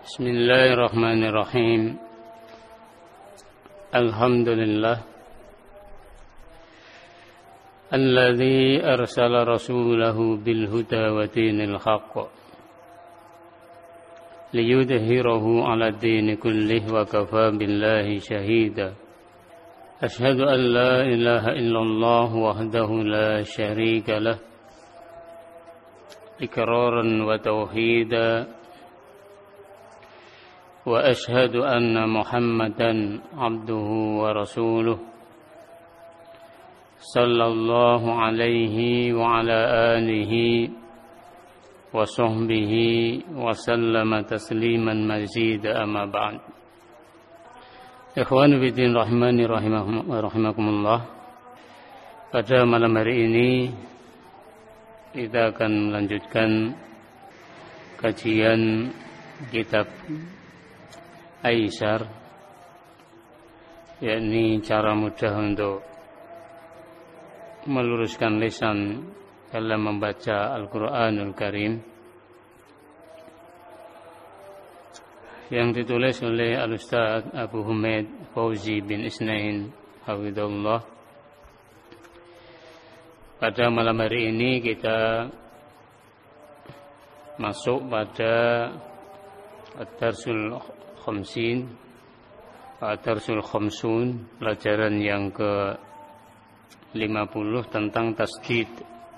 Bismillahirrahmanirrahim. Alhamdulillah alladzi arsala rasulahu bil huda wa dinil haqq liyudhhirahu 'ala ad-din kullih wa kafa billahi shahida. Ashhadu an la ilaha illallah wahdahu la syarika lah iqraran wa tauhida. Wa ashhadu anna Muhammadan abduhu wa rasuluh sallallahu alaihi wa ala alihi wa sahbihi wa sallama tasliman mazida amma ba'd. Ikhwan fillah rahimani rahimakumullah. Pada malam hari ini kita akan melanjutkan kajian kitab Aisar, yakni cara mudah untuk meluruskan lisan dalam membaca Al-Quranul Karim, yang ditulis oleh Al-Ustaz Abu Humaid Fauzi bin Isnain hafizahullah. Pada malam hari ini kita masuk pada Ad-Darsul Khamsin, Ad-Darsul Khamsun, pelajaran yang ke-50 tentang tasdid.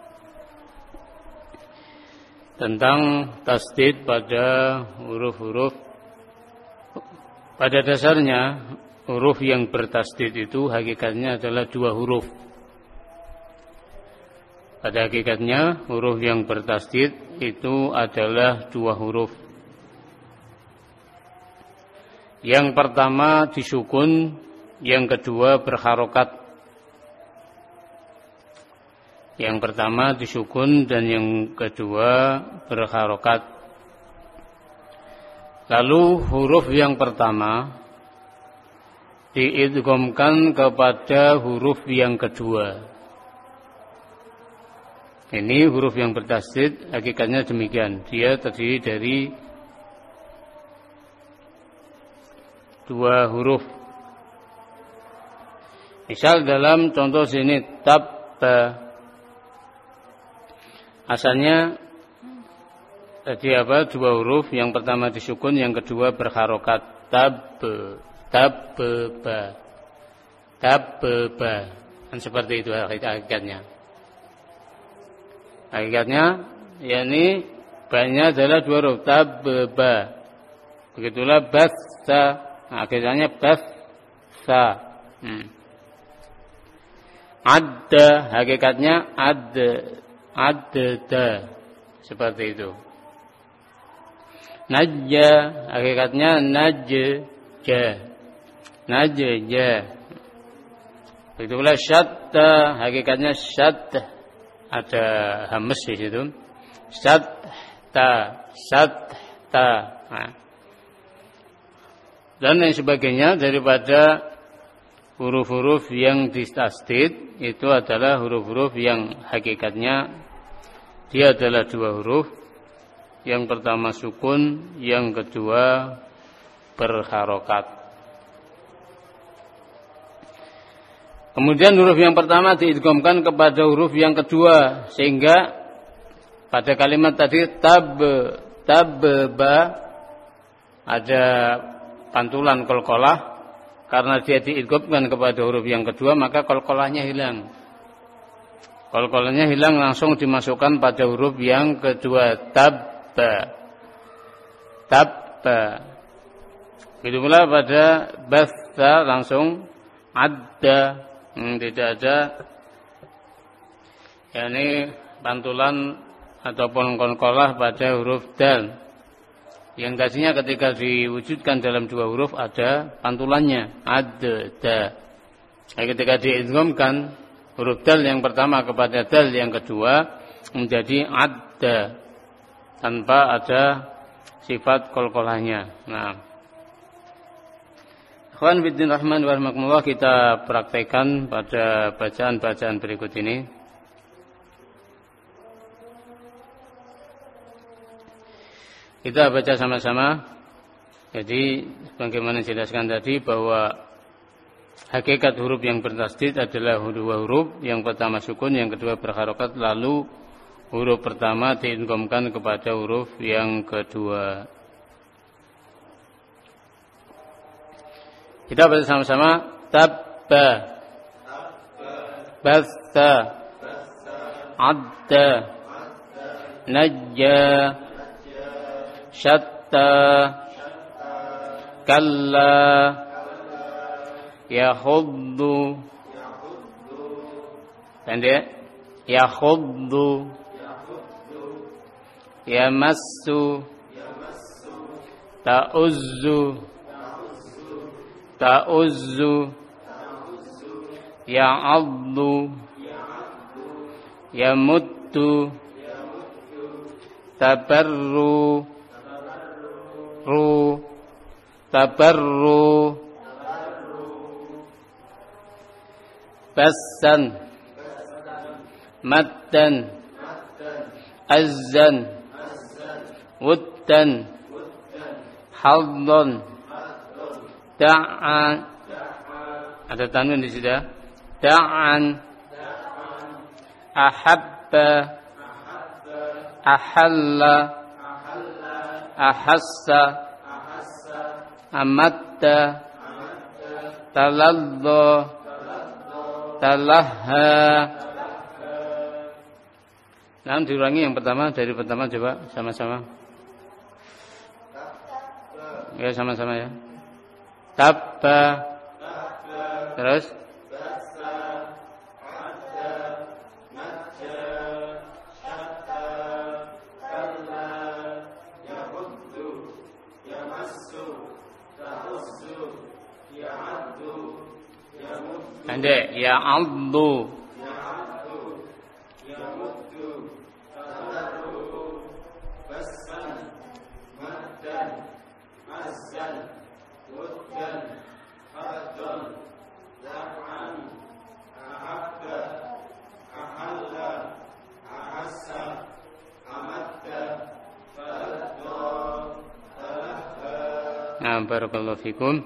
Tentang tasdid pada huruf-huruf. Pada dasarnya huruf yang bertasdid itu hakikatnya adalah dua huruf. Pada hakikatnya huruf yang bertasdid itu adalah dua huruf. Yang pertama disukun, yang kedua berharokat. Yang pertama disukun dan yang kedua berharokat. Lalu huruf yang pertama diidghamkan kepada huruf yang kedua. Ini huruf yang bertasdid hakikatnya demikian. Dia terdiri dari dua huruf. Misal dalam contoh sini tabba, asalnya tadi apa? Dua huruf, yang pertama disukun, yang kedua berharokat. Tabbba. Kan seperti itu hakikatnya. Hakikatnya yakni banyak adalah dua huruf, tabbba. Begitulah bassa. Akhirnya bassa. Adda, hakikatnya adda, seperti itu. Najja, hakikatnya najja. Itulah syatta, hakikatnya syatta. Ada hamas di situ. Syatta. Nah. Dan yang sebagainya daripada huruf-huruf yang ditasdid itu adalah huruf-huruf yang hakikatnya dia adalah dua huruf. Yang pertama sukun, yang kedua berharokat. Kemudian huruf yang pertama diidghamkan kepada huruf yang kedua, sehingga pada kalimat tadi tabba ada pantulan qalqalah. Karena dia diidghamkan kepada huruf yang kedua, maka qalqalahnya hilang. Qalqalahnya hilang, langsung dimasukkan pada huruf yang kedua, tabba. Begitu pula pada bassa langsung adda. Tidak ada yakni pantulan ataupun qalqalah pada huruf dal. Yang tadinya ketika diwujudkan dalam dua huruf ada pantulannya, adda. Ketika diidghamkan huruf dal yang pertama kepada dal yang kedua menjadi adda tanpa ada sifat qalqalahnya. Nah, ikhwan fillah rahman wa rahmakumullah, kita praktekkan pada bacaan-bacaan berikut ini. Kita baca sama-sama. Jadi sebagaimana dijelaskan tadi bahwa hakikat huruf yang bertasdid adalah dua huruf, yang pertama sukun, yang kedua berharokat, lalu huruf pertama diidghamkan kepada huruf yang kedua. Kita baca sama-sama. Tabba, basta, adda, najja, syatta, kalla, yahuddu, pendek, yahuddu, yamassu, ta'uzzu, ta'uzzu, ya'addu, yamuttu, tabarru, tabarru, bassan, maddan, azzan, wuddan, haddan, da'an, ada tanwin di situ, da'an, ahabba, ahalla, ahassa, amatta, taladda, talahha. Nah, diulangi yang pertama, dari pertama coba sama-sama. Ya, sama-sama ya. Tabba, terus pendek, ya'addu, nah, barakallahu fikum.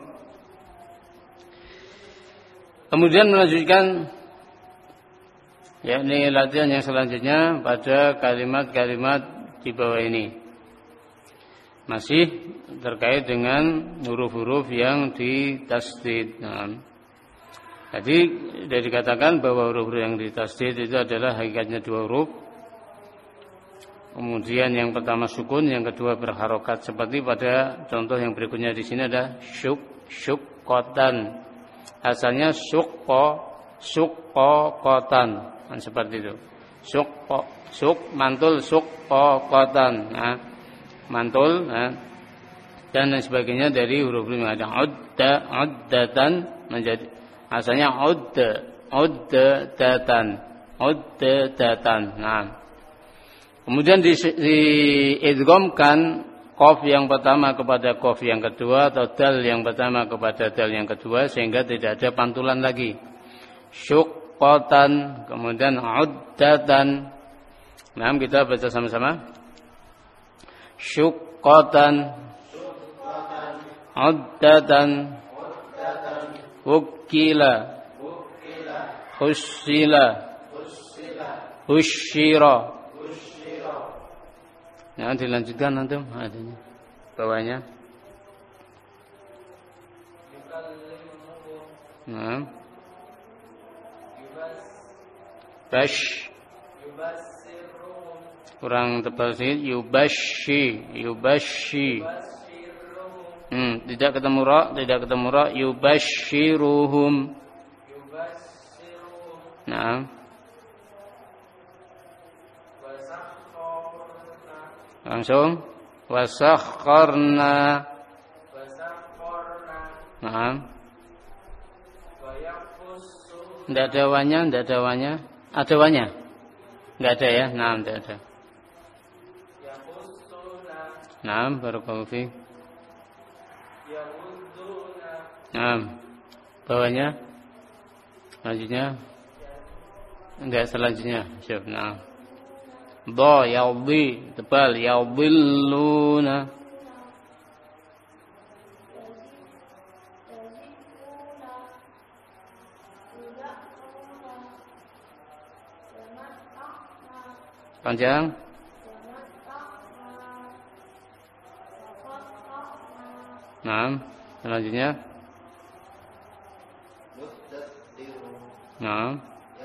Kemudian melanjutkan yakni latihan yang selanjutnya pada kalimat-kalimat di bawah ini. Masih terkait dengan huruf-huruf yang ditasdid. Nah, tadi sudah dikatakan bahwa huruf-huruf yang ditasdid itu adalah hakikatnya dua huruf. Kemudian yang pertama sukun, yang kedua berharokat. Seperti pada contoh yang berikutnya di sini ada syuqqatan. Asalnya syuqqatan. Nah, seperti itu. Mantul syuqqatan. Nah, mantul, nah, dan lain sebagainya dari huruf-huruf yang ada uddatan menjadi asalnya uddatan. Nah, kemudian diidghamkan qaf yang pertama kepada qaf yang kedua atau dal yang pertama kepada dal yang kedua sehingga tidak ada pantulan lagi. Syuqqatan, kemudian uddatan. Nah, kita baca sama-sama. Syuqqatan, uddatan, wukila, khussila, husyira. Nah, dilanjutkan antum adanya bawahnya. Nah, bash, kurang tebal sedikit. Yubashi. Tidak ketemu ra. Yubashiruhum. Nah, langsung wasakharna. Nah, tidak ada wanya. Ada wanya? Tidak ada ya. Nah, tidak ada. Nah, barakallahu fiik. Nah, bawahnya selanjutnya enggak selanjutnya. Siap. Nah, yadhi tebal, yadhilluna. Panjang. Nah, selanjutnya. Nah.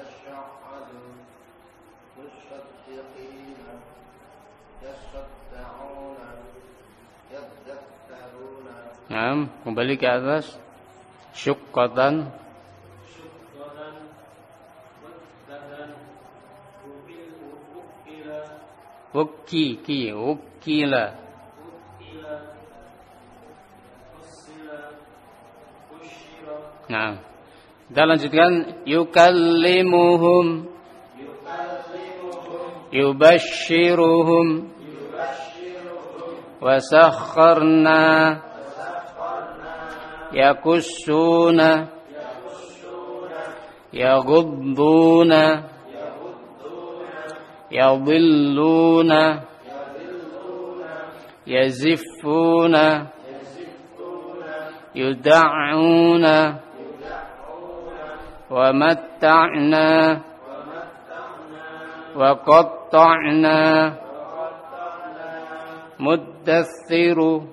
Nah, kembali ke atas. Syuqqatan. Ukila. Nah, kita lanjutkan. Yukallimuhum. Yubashiruhum. Wasakharna. Yakussuna. Yagudduna. Yadhilluna. Yazifuna. Yuda'una. Wa matta'na. Wa qatta'na. Muddathiru.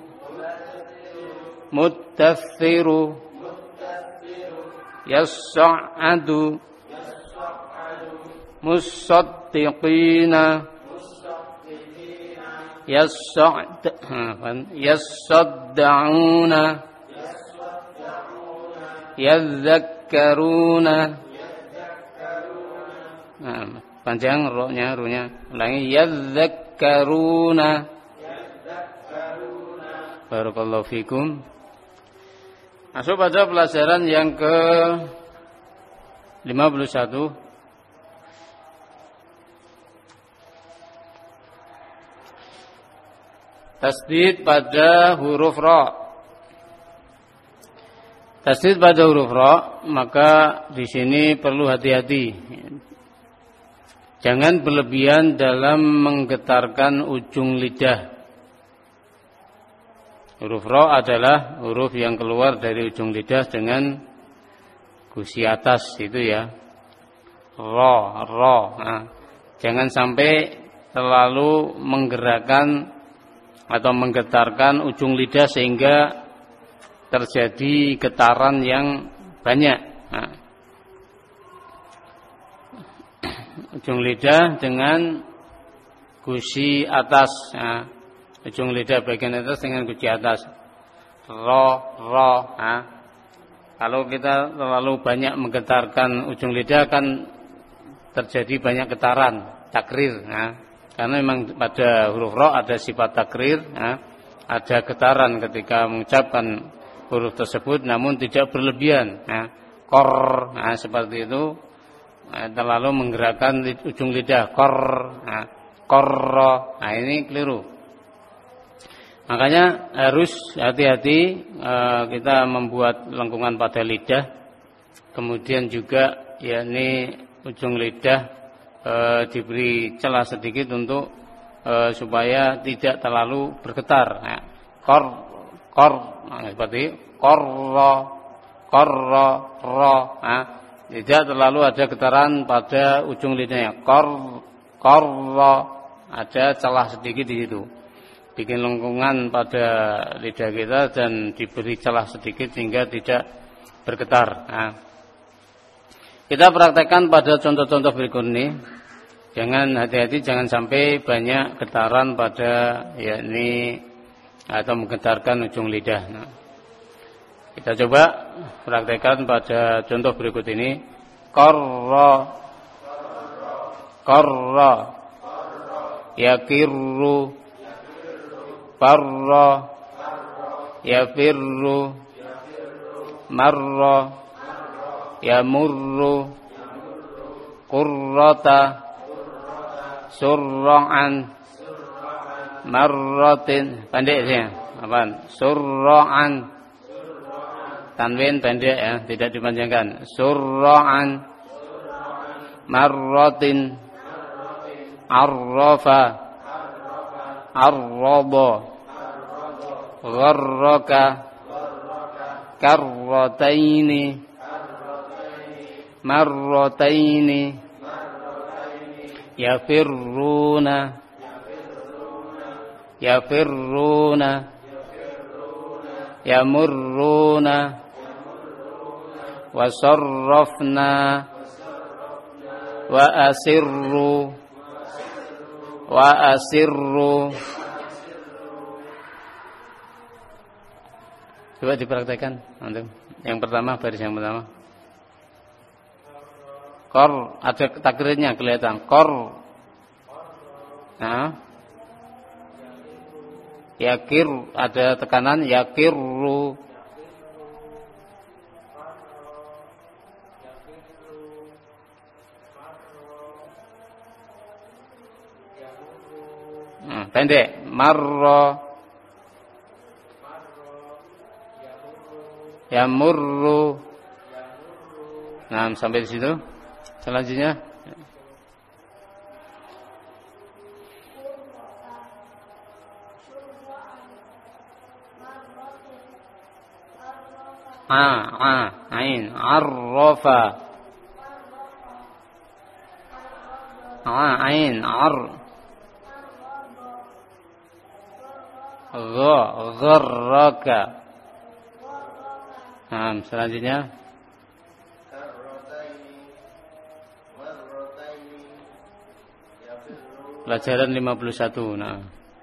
Muddathiru. Yas'adu. Musaddiqina. Yassadda'una. Yadzakkaruna. Nah, panjang ro-nya. Ulangi. Yadzakkaruna. Barakallahu fikum. Masuk pada pelajaran yang ke 51. Tasdid pada huruf ra. Tasdid pada huruf ra, maka di sini perlu hati-hati. Jangan berlebihan dalam menggetarkan ujung lidah. Huruf ra adalah huruf yang keluar dari ujung lidah dengan gusi atas itu ya. Ra. Nah, jangan sampai terlalu menggerakkan atau menggetarkan ujung lidah sehingga terjadi getaran yang banyak. Nah, ujung lidah dengan gusi atas. Nah, ujung lidah bagian atas dengan gusi atas. Ro. Nah, kalau kita terlalu banyak menggetarkan ujung lidah kan terjadi banyak getaran, takrir. Nah, karena memang pada huruf ra ada sifat takrir. Nah, ada getaran ketika mengucapkan huruf tersebut, namun tidak berlebihan. Nah, kor. Nah, seperti itu. Nah, terlalu menggerakkan ujung lidah. Kor. Nah, korro. Nah, ini keliru. Makanya harus hati-hati kita membuat lengkungan pada lidah. Kemudian juga yakni ujung lidah diberi celah sedikit untuk supaya tidak terlalu bergetar. Nah, nah, seperti korro, ro. Nah, tidak terlalu ada getaran pada ujung lidahnya. Korro, ada celah sedikit di situ. Bikin lengkungan pada lidah kita dan diberi celah sedikit sehingga tidak bergetar. Nah, kita praktekkan pada contoh-contoh berikut ini. Jangan hati-hati, jangan sampai banyak getaran pada yakni atau menggetarkan ujung lidah. Nah, kita coba praktekkan pada contoh berikut ini. Korro, yakirru, farra, yafirru, marra, yamurru, qurrata, surra'an, marratin. Pendek ya, apaan? Surra'an, tanwin pendek ya, tidak dipanjangkan. Surra'an, marratin, arrafa, arraba, gharraka, karrataini, marrataini, yafirruna yafirruna yamurruna wasarrafna wa asirru. Coba dipraktekkan antum. Yang pertama, baris yang pertama. Qor, ada takrirnya kelihatan. Qor. Nah. Yakir, ada tekanan yakirru. Pendek. Marra yamurru. Nah, sampai di situ. Selanjutnya ain arrafa ain gharraka. Nah, selanjutnya pelajaran 51. Nah.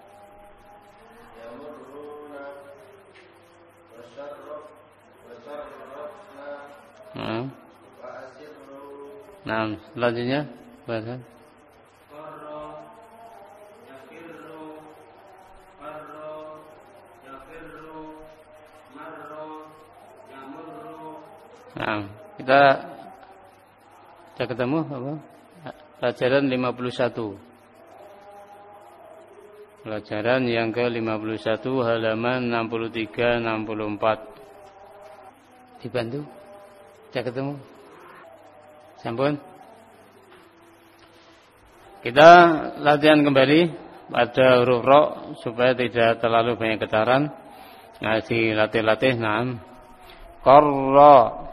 Nah, selanjutnya bahasa Nah, kita sudah ketemu apa? Pelajaran 51. Pelajaran yang ke-51 halaman 63 64. Dibantu? Sudah ketemu? Sampun. Kita latihan kembali pada huruf ro supaya tidak terlalu banyak getaran. Nah, dilatih-latih. Nah, qarra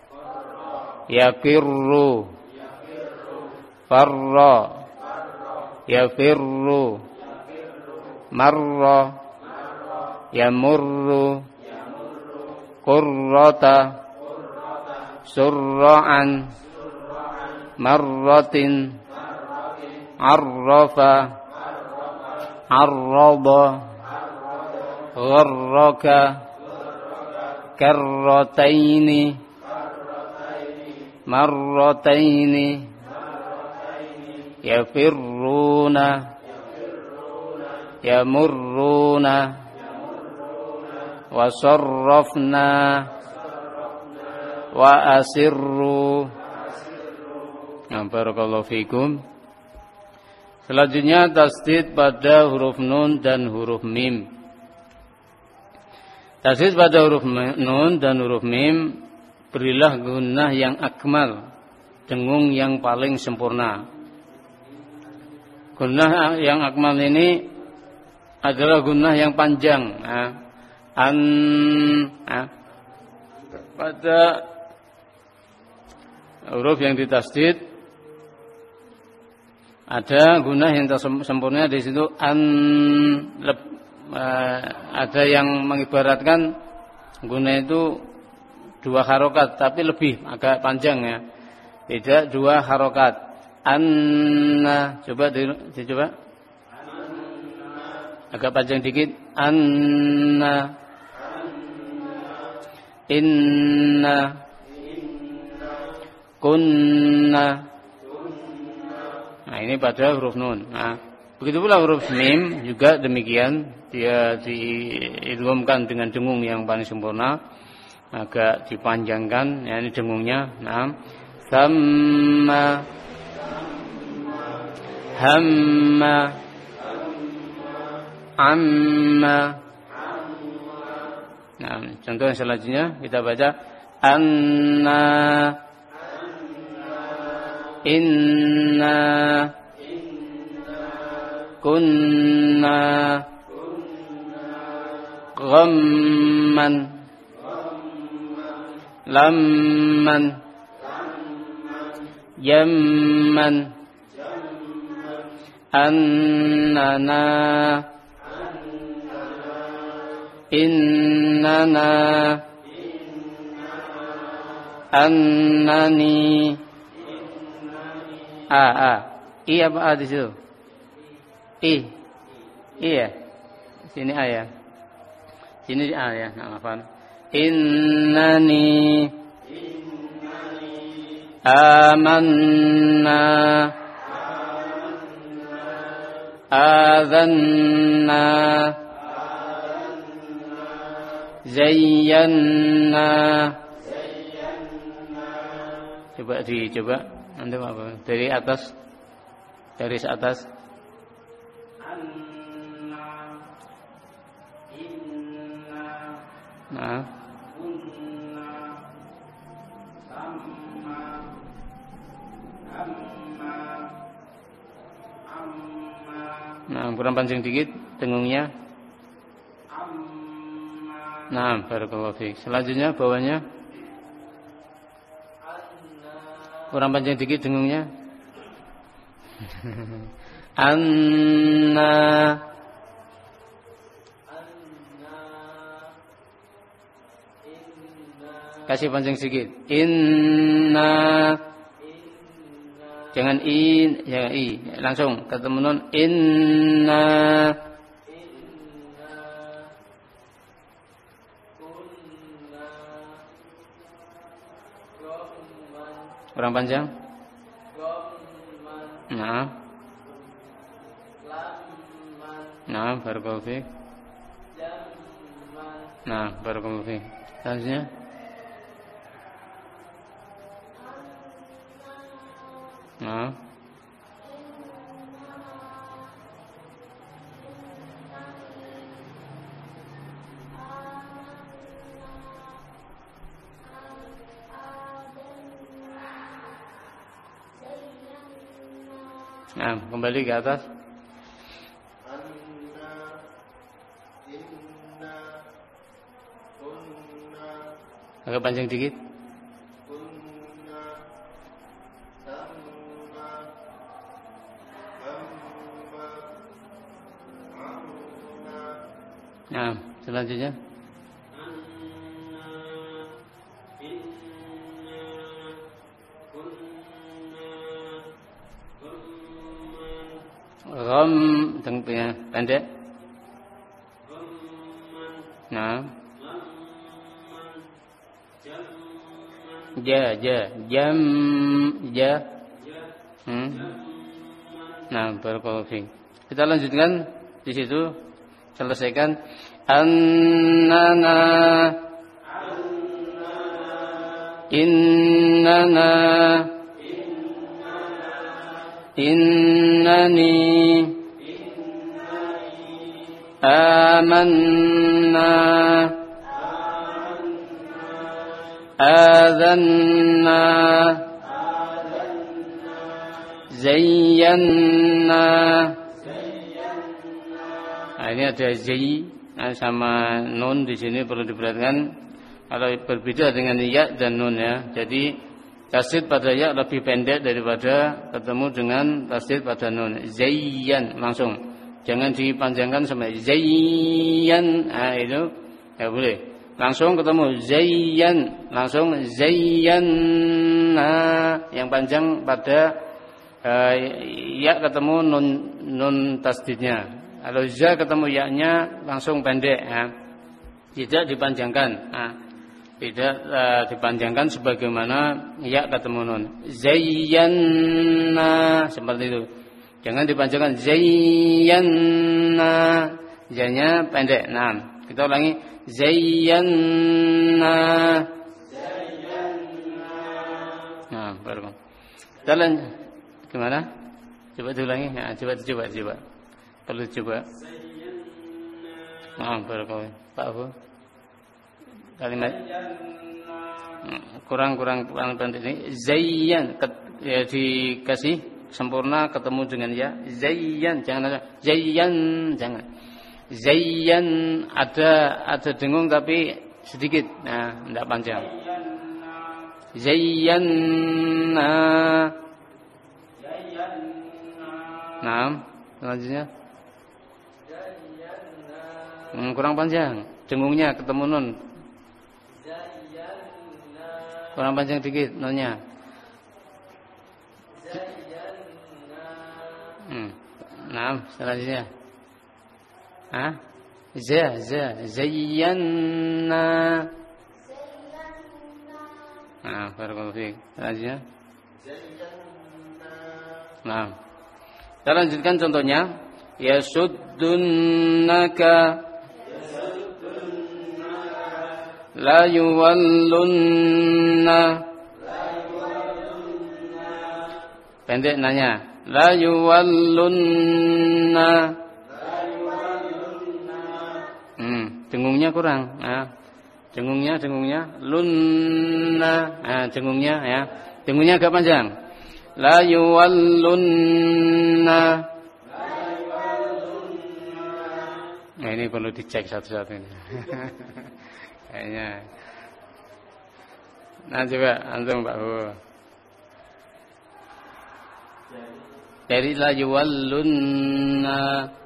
yakirru farra yafirru marra yamurru qurrata surra'an marratin arrafa arraba gharraka karrataini marrataini yafirruna yamurruna wasarrafna wa asirru. Barakallahu fikum. Selanjutnya tasdid pada huruf nun dan huruf mim. Tasdid pada huruf nun dan huruf mim, berilah gunnah yang akmal, dengung yang paling sempurna. Gunnah yang akmal ini adalah gunnah yang panjang. Pada huruf yang ditasdid ada gunnah yang sempurna di situ ada yang mengibaratkan gunnah itu 2 harokat tapi lebih agak panjang ya. Tidak 2 harokat. Anna, coba dicoba. Agak panjang dikit. Anna. Inna. Kunna. Nah, ini pada huruf nun. Nah, begitu pula huruf mim juga demikian, dia diidghamkan dengan dengung yang paling sempurna, agak dipanjangkan, ya, ini dengungnya. Nah, samma, hamma, amma. Nah, contoh yang selanjutnya kita baca anna, inna, kunna, ghamman, lamman, yamman, annana innana annani i apa a di situ i ya sini a ya sini a ya maafan innani amanna azanna zayyanna. Coba nanti apa dari atas garis atas nah kurang panjang dikit dengungnya. Nah, barakallahu fiik. Selanjutnya bawahnya kurang panjang dikit dengungnya. Anna kasih panjang sedikit. Inna jangan jangan i, langsung ketemu nun. Inna kurang panjang. Nah, barakallahu fiik. Nah, barakallahu fiik. Selanjutnya kembali ke atas. Agak panjang dikit. Nah, selanjutnya gham tengahnya pendek. Nah, jam. Nah, barakallahu fiik. Kita lanjutkan di situ, selesaikan. Annana innana innani amanna azanna zayyanna. Nah, ini ada zai sama nun di sini perlu diperhatikan. Kalau berbeda dengan ya dan nun ya. Jadi tasdid pada ya lebih pendek daripada ketemu dengan tasdid pada nun. Zayyan langsung. Jangan dipanjangkan sampai zayyan. Nah, itu ya boleh. Langsung ketemu zayyan, langsung zayyanna. Yang panjang pada ya ketemu nun tasdidnya. Kalau za ketemu ya-nya langsung pendek ya. Tidak dipanjangkan. Nah, tidak dipanjangkan sebagaimana ya ketemu nun. Zayyanna seperti itu. Jangan dipanjangkan zayyanna. Za-nya pendek. Nah, kita ulangi zayyanna. Nah, baru. Jalan gimana? Coba diulangi. Nah, coba. Perlu coba. Nah, barakallahu. Pak Abu. Kalimat kurang pendek ini. Zayyan ya dikasih sempurna ketemu dengan ya. Zayyan jangan jangan. Zayyan ada dengung tapi sedikit. Nah, enggak panjang. Zayyanna. Nah, Selanjutnya. Kurang panjang. Dengungnya ketemu nun. Kurang panjang dikit nunnya. Nah, selanjutnya. Zayyana. Nah, barakallahu fiik. Selanjutnya. Nah. Kita lanjutkan contohnya. Yasuddunaka la yuwallunna. Pendek nanya. La yuwallunna. Dengungnya kurang. Nah, dengungnya lunna. Nah, dengungnya ya. Dengungnya agak panjang. La yuwallunna. Nah, ini perlu dicek satu-satu ini. Kayaknya. Nah, coba antum Pak Bu. Dari la yuwallunna.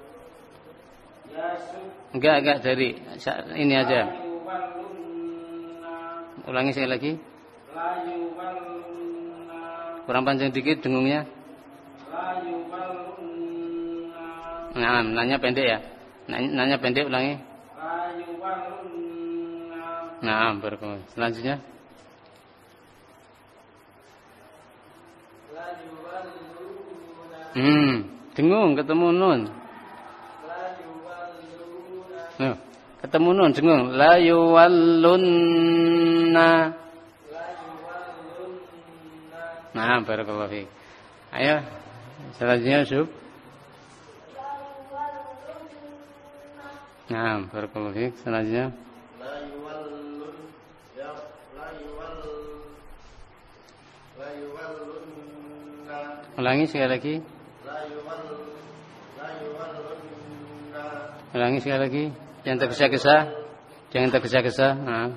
Enggak dari ini aja. Ulangi sekali lagi. Kurang panjang dikit dengungnya. Nah, nanya pendek ya. Nanya pendek ulangi. Nah, berikut. Selanjutnya. Dengung ketemu nun. Nah, ketemu nun dengung. La yuwallunna. Nah, barakallahu fiik. Ayo, selanjutnya Yusuf. Nah, barakallahu fiik. Selanjutnya. Ulangi sekali lagi. Ulangi sekali lagi. Jangan tergesa-gesa. Jangan tergesa-gesa.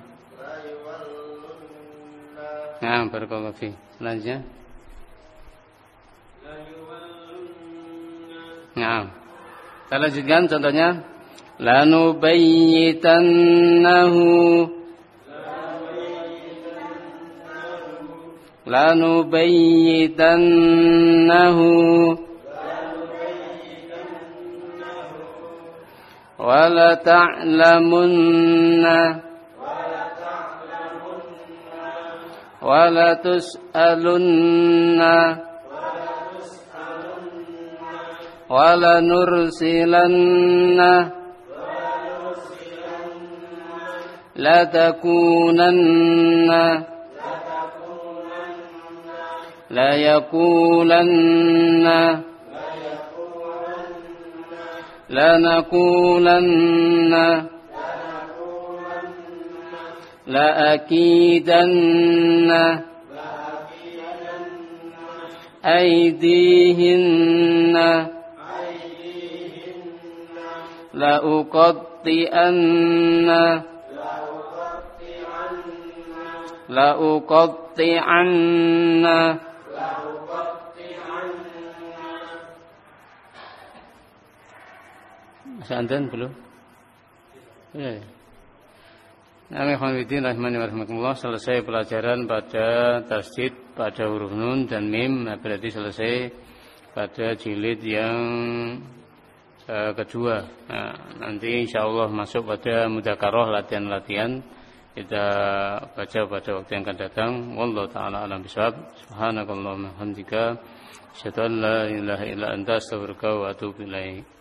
Nah, barakallahu fiik. Selanjutnya. Nah. Kita lanjutkan contohnya. Lanubayyitannahu. Wala ta'lamunna. Wala tus'alunna. Wala nursilanna. La takunanna. La yakulanna. La nakulanna. La akidanna. Aidihinna. La uqatti'anna. La uqatti'anna. Seanten belum? Ya. Bismillahirrahmanirrahim. Selesai pelajaran pada tasdid pada huruf nun dan mim. Berarti selesai pada jilid yang kedua. Nah, nanti insyaallah masuk pada mudzakarah latihan-latihan kita baca pada waktu yang akan datang. Wallahu taala alam bisawab. Subhanakallahumma hamdika asyhadu an la ilaha illa anta astaghfiruka wa atubu ilaik.